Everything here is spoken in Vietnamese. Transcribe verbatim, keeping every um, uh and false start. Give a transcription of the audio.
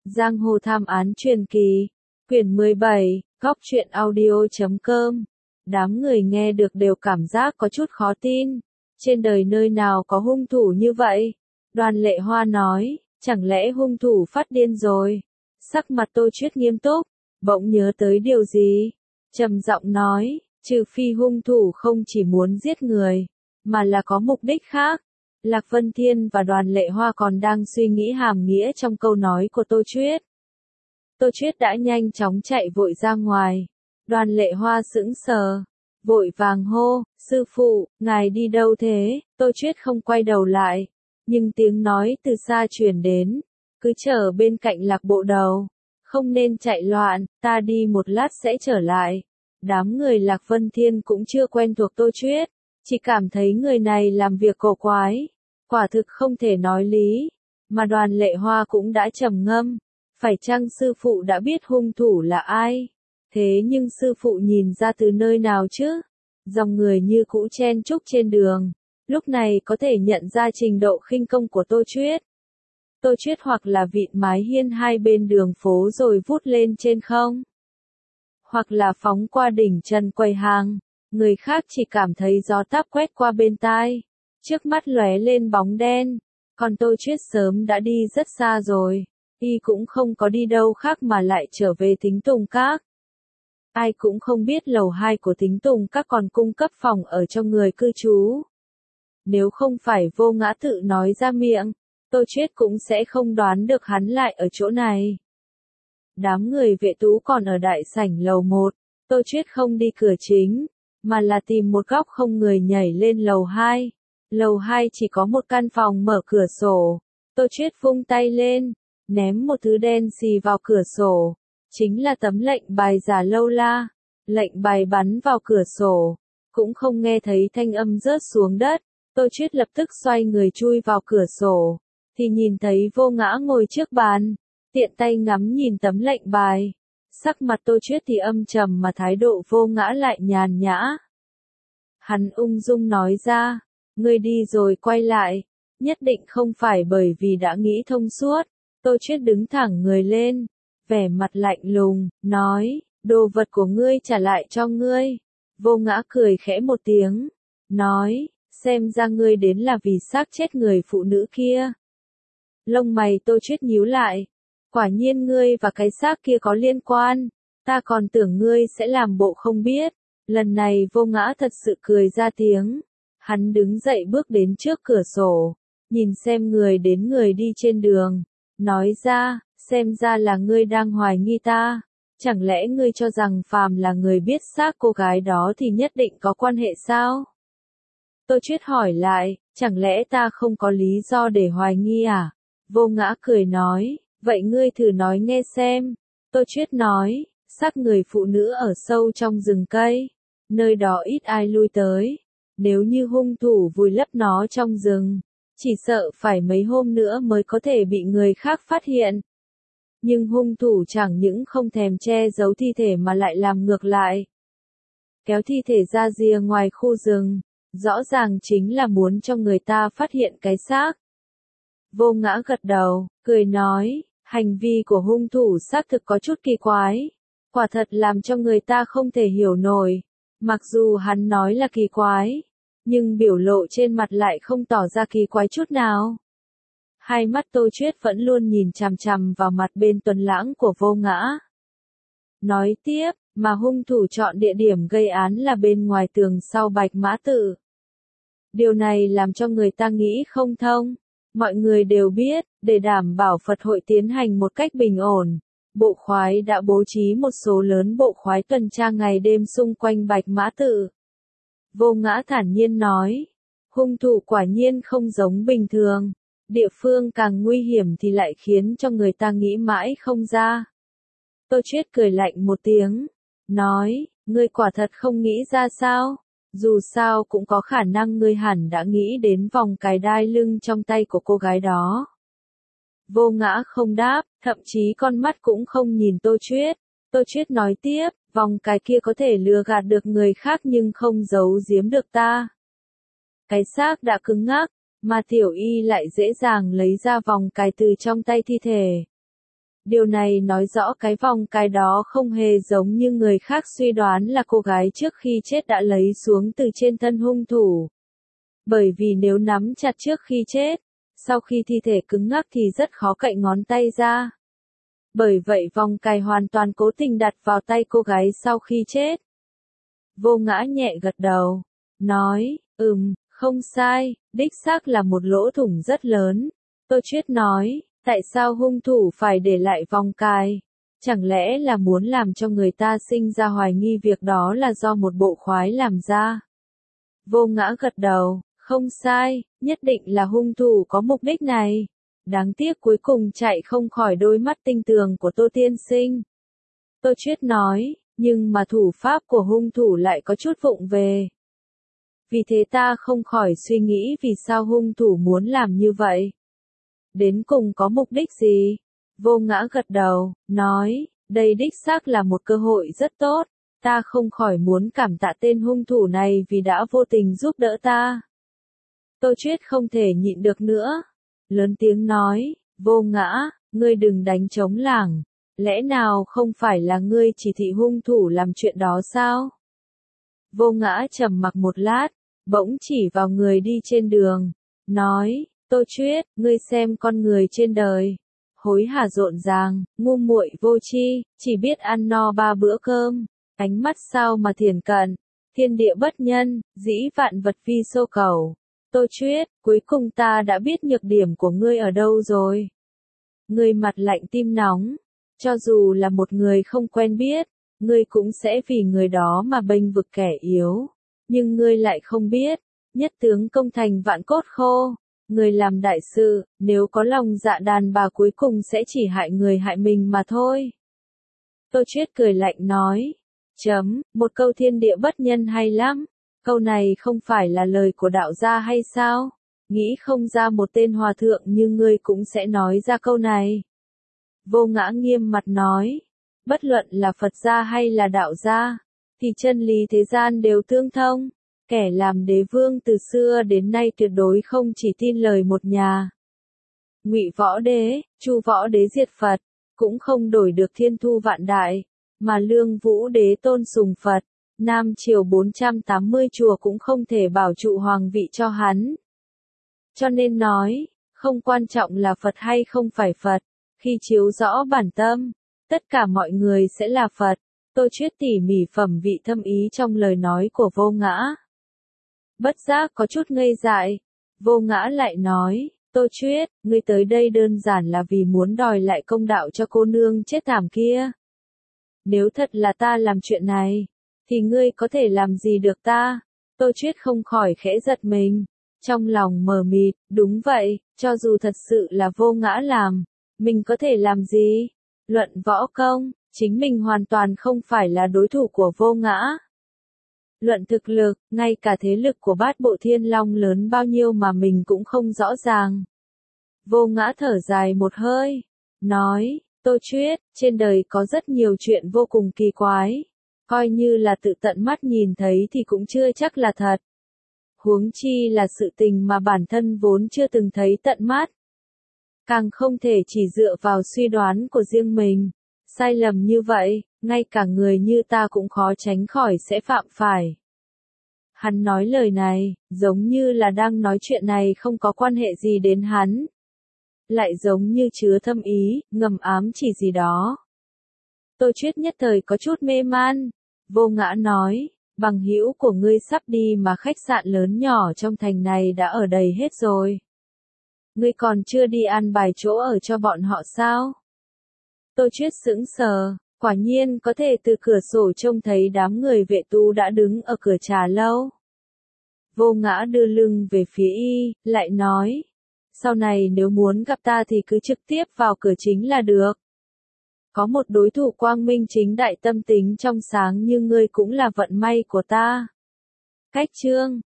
Giang hồ thám án truyền kỳ, quyển mười bảy, góc truyện audio chấm com. Đám người nghe được đều cảm giác có chút khó tin. Trên đời nơi nào có hung thủ như vậy? Đoàn Lệ Hoa nói, chẳng lẽ hung thủ phát điên rồi? Sắc mặt Tô Chuyết nghiêm túc, bỗng nhớ tới điều gì? Trầm giọng nói, trừ phi hung thủ không chỉ muốn giết người, mà là có mục đích khác. Lạc Vân Thiên và Đoàn Lệ Hoa còn đang suy nghĩ hàm nghĩa trong câu nói của Tô Chuyết. Tô Chuyết đã nhanh chóng chạy vội ra ngoài. Đoàn Lệ Hoa sững sờ, vội vàng hô, sư phụ, ngài đi đâu thế? Tô Chuyết không quay đầu lại, nhưng tiếng nói từ xa truyền đến, cứ chờ bên cạnh Lạc Bộ Đầu, không nên chạy loạn, ta đi một lát sẽ trở lại. Đám người Lạc Vân Thiên cũng chưa quen thuộc Tô Chuyết, chỉ cảm thấy người này làm việc cổ quái, quả thực không thể nói lý, mà Đoàn Lệ Hoa cũng đã trầm ngâm, phải chăng sư phụ đã biết hung thủ là ai? Thế nhưng sư phụ nhìn ra từ nơi nào chứ? Dòng người như cũ chen chúc trên đường, lúc này có thể nhận ra trình độ khinh công của Tô Chuyết. Tô Chuyết hoặc là vịn mái hiên hai bên đường phố rồi vút lên trên không, hoặc là phóng qua đỉnh chân quầy hàng, người khác chỉ cảm thấy gió táp quét qua bên tai, trước mắt lóe lên bóng đen, còn Tô Chuyết sớm đã đi rất xa rồi, y cũng không có đi đâu khác mà lại trở về Thính Tùng Các. Ai cũng không biết lầu hai của Thính Tùng Các còn cung cấp phòng ở cho người cư trú. Nếu không phải Vô Ngã tự nói ra miệng, Tô Chuyết cũng sẽ không đoán được hắn lại ở chỗ này. Đám người vệ tú còn ở đại sảnh lầu một, Tô Chuyết không đi cửa chính, mà là tìm một góc không người nhảy lên lầu hai. Lầu hai chỉ có một căn phòng mở cửa sổ, Tô Chuyết vung tay lên, ném một thứ đen xì vào cửa sổ, chính là tấm lệnh bài giả lâu la. Lệnh bài bắn vào cửa sổ, cũng không nghe thấy thanh âm rớt xuống đất, Tô Chuyết lập tức xoay người chui vào cửa sổ, thì nhìn thấy Vô Ngã ngồi trước bàn, tiện tay ngắm nhìn tấm lệnh bài. Sắc mặt Tô Chuyết thì âm trầm mà thái độ Vô Ngã lại nhàn nhã. Hắn ung dung nói ra, ngươi đi rồi quay lại, nhất định không phải bởi vì đã nghĩ thông suốt. Tô Chuyết đứng thẳng người lên, vẻ mặt lạnh lùng, nói, đồ vật của ngươi trả lại cho ngươi. Vô Ngã cười khẽ một tiếng, nói, xem ra ngươi đến là vì xác chết người phụ nữ kia. Lông mày Tô Chuyết nhíu lại, quả nhiên ngươi và cái xác kia có liên quan, ta còn tưởng ngươi sẽ làm bộ không biết. Lần này Vô Ngã thật sự cười ra tiếng, hắn đứng dậy bước đến trước cửa sổ, nhìn xem người đến người đi trên đường, nói ra, xem ra là ngươi đang hoài nghi ta, chẳng lẽ ngươi cho rằng phàm là người biết xác cô gái đó thì nhất định có quan hệ sao? Tô Chuyết hỏi lại, chẳng lẽ ta không có lý do để hoài nghi à? Vô Ngã cười nói, vậy ngươi thử nói nghe xem. Tô Chuyết nói, xác người phụ nữ ở sâu trong rừng cây, nơi đó ít ai lui tới, nếu như hung thủ vùi lấp nó trong rừng, chỉ sợ phải mấy hôm nữa mới có thể bị người khác phát hiện. Nhưng hung thủ chẳng những không thèm che giấu thi thể mà lại làm ngược lại, kéo thi thể ra rìa ngoài khu rừng, rõ ràng chính là muốn cho người ta phát hiện cái xác. Vô Ngã gật đầu, cười nói, hành vi của hung thủ xác thực có chút kỳ quái, quả thật làm cho người ta không thể hiểu nổi. Mặc dù hắn nói là kỳ quái, nhưng biểu lộ trên mặt lại không tỏ ra kỳ quái chút nào. Hai mắt Tô Chuyết vẫn luôn nhìn chằm chằm vào mặt bên tuấn lãng của Vô Ngã. Nói tiếp, mà hung thủ chọn địa điểm gây án là bên ngoài tường sau Bạch Mã Tự. Điều này làm cho người ta nghĩ không thông. Mọi người đều biết, để đảm bảo Phật hội tiến hành một cách bình ổn, bộ khoái đã bố trí một số lớn bộ khoái tuần tra ngày đêm xung quanh Bạch Mã Tự. Vô Ngã thản nhiên nói, hung thủ quả nhiên không giống bình thường, địa phương càng nguy hiểm thì lại khiến cho người ta nghĩ mãi không ra. Tô Chuyết cười lạnh một tiếng, nói, ngươi quả thật không nghĩ ra sao? Dù sao cũng có khả năng ngươi hẳn đã nghĩ đến vòng cài đai lưng trong tay của cô gái đó. Vô Ngã không đáp, thậm chí con mắt cũng không nhìn Tô Chuyết. Tô Chuyết nói tiếp, vòng cài kia có thể lừa gạt được người khác nhưng không giấu giếm được ta. Cái xác đã cứng ngắc, mà Tiểu Y lại dễ dàng lấy ra vòng cài từ trong tay thi thể. Điều này nói rõ cái vòng cài đó không hề giống như người khác suy đoán là cô gái trước khi chết đã lấy xuống từ trên thân hung thủ. Bởi vì nếu nắm chặt trước khi chết, sau khi thi thể cứng ngắc thì rất khó cậy ngón tay ra. Bởi vậy vòng cài hoàn toàn cố tình đặt vào tay cô gái sau khi chết. Vô Ngã nhẹ gật đầu, nói, ừm, không sai, đích xác là một lỗ thủng rất lớn. Tô Chuyết nói, tại sao hung thủ phải để lại vòng cài? Chẳng lẽ là muốn làm cho người ta sinh ra hoài nghi việc đó là do một bộ khoái làm ra? Vô Ngã gật đầu, không sai, nhất định là hung thủ có mục đích này. Đáng tiếc cuối cùng chạy không khỏi đôi mắt tinh tường của Tô tiên sinh. Tô Chuyết nói, nhưng mà thủ pháp của hung thủ lại có chút vụng về. Vì thế ta không khỏi suy nghĩ vì sao hung thủ muốn làm như vậy. Đến cùng có mục đích gì? Vô Ngã gật đầu, nói, đây đích xác là một cơ hội rất tốt. Ta không khỏi muốn cảm tạ tên hung thủ này vì đã vô tình giúp đỡ ta. Tô Chuyết không thể nhịn được nữa. Lớn tiếng nói, Vô Ngã, ngươi đừng đánh trống lảng. Lẽ nào không phải là ngươi chỉ thị hung thủ làm chuyện đó sao? Vô Ngã trầm mặc một lát, bỗng chỉ vào người đi trên đường, nói, Tô Chuyết, ngươi xem con người trên đời. Hối hả rộn ràng, ngu muội vô tri, chỉ biết ăn no ba bữa cơm. Ánh mắt sao mà thiền cận, thiên địa bất nhân, dĩ vạn vật vi xô cầu. Tô Chuyết, cuối cùng ta đã biết nhược điểm của ngươi ở đâu rồi. Ngươi mặt lạnh tim nóng, cho dù là một người không quen biết, ngươi cũng sẽ vì người đó mà bênh vực kẻ yếu. Nhưng ngươi lại không biết, nhất tướng công thành vạn cốt khô. Người làm đại sự, nếu có lòng dạ đàn bà cuối cùng sẽ chỉ hại người hại mình mà thôi. Tô Chuyết cười lạnh nói, chấm, một câu thiên địa bất nhân hay lắm. Câu này không phải là lời của đạo gia hay sao? Nghĩ không ra một tên hòa thượng như ngươi cũng sẽ nói ra câu này. Vô Ngã nghiêm mặt nói, bất luận là Phật gia hay là đạo gia, thì chân lý thế gian đều tương thông. Kẻ làm đế vương từ xưa đến nay tuyệt đối không chỉ tin lời một nhà. Ngụy Võ Đế, Chu Võ Đế diệt Phật, cũng không đổi được thiên thu vạn đại, mà Lương Vũ Đế tôn sùng Phật, Nam Triều bốn trăm tám mươi chùa cũng không thể bảo trụ hoàng vị cho hắn. Cho nên nói, không quan trọng là Phật hay không phải Phật, khi chiếu rõ bản tâm, tất cả mọi người sẽ là Phật. Tô Chuyết tỉ mỉ phẩm vị thâm ý trong lời nói của Vô Ngã. Bất giác có chút ngây dại, Vô Ngã lại nói, Tô Chuyết, ngươi tới đây đơn giản là vì muốn đòi lại công đạo cho cô nương chết thảm kia. Nếu thật là ta làm chuyện này, thì ngươi có thể làm gì được ta? Tô Chuyết không khỏi khẽ giật mình, trong lòng mờ mịt, đúng vậy, cho dù thật sự là Vô Ngã làm, mình có thể làm gì? Luận võ công, chính mình hoàn toàn không phải là đối thủ của Vô Ngã. Luận thực lực, ngay cả thế lực của Bát Bộ Thiên Long lớn bao nhiêu mà mình cũng không rõ ràng. Vô Ngã thở dài một hơi, nói, Tô Chuyết, trên đời có rất nhiều chuyện vô cùng kỳ quái, coi như là tự tận mắt nhìn thấy thì cũng chưa chắc là thật. Huống chi là sự tình mà bản thân vốn chưa từng thấy tận mắt. Càng không thể chỉ dựa vào suy đoán của riêng mình. Sai lầm như vậy, ngay cả người như ta cũng khó tránh khỏi sẽ phạm phải. Hắn nói lời này, giống như là đang nói chuyện này không có quan hệ gì đến hắn. Lại giống như chứa thâm ý, ngầm ám chỉ gì đó. Tô Chuyết nhất thời có chút mê man. Vô Ngã nói, bằng hữu của ngươi sắp đi mà khách sạn lớn nhỏ trong thành này đã ở đầy hết rồi. Ngươi còn chưa đi an bài chỗ ở cho bọn họ sao? Tô Chuyết sững sờ, quả nhiên có thể từ cửa sổ trông thấy đám người vệ tu đã đứng ở cửa trà lâu. Vô Ngã đưa lưng về phía y, lại nói, sau này nếu muốn gặp ta thì cứ trực tiếp vào cửa chính là được. Có một đối thủ quang minh chính đại tâm tính trong sáng như ngươi cũng là vận may của ta. Cách chương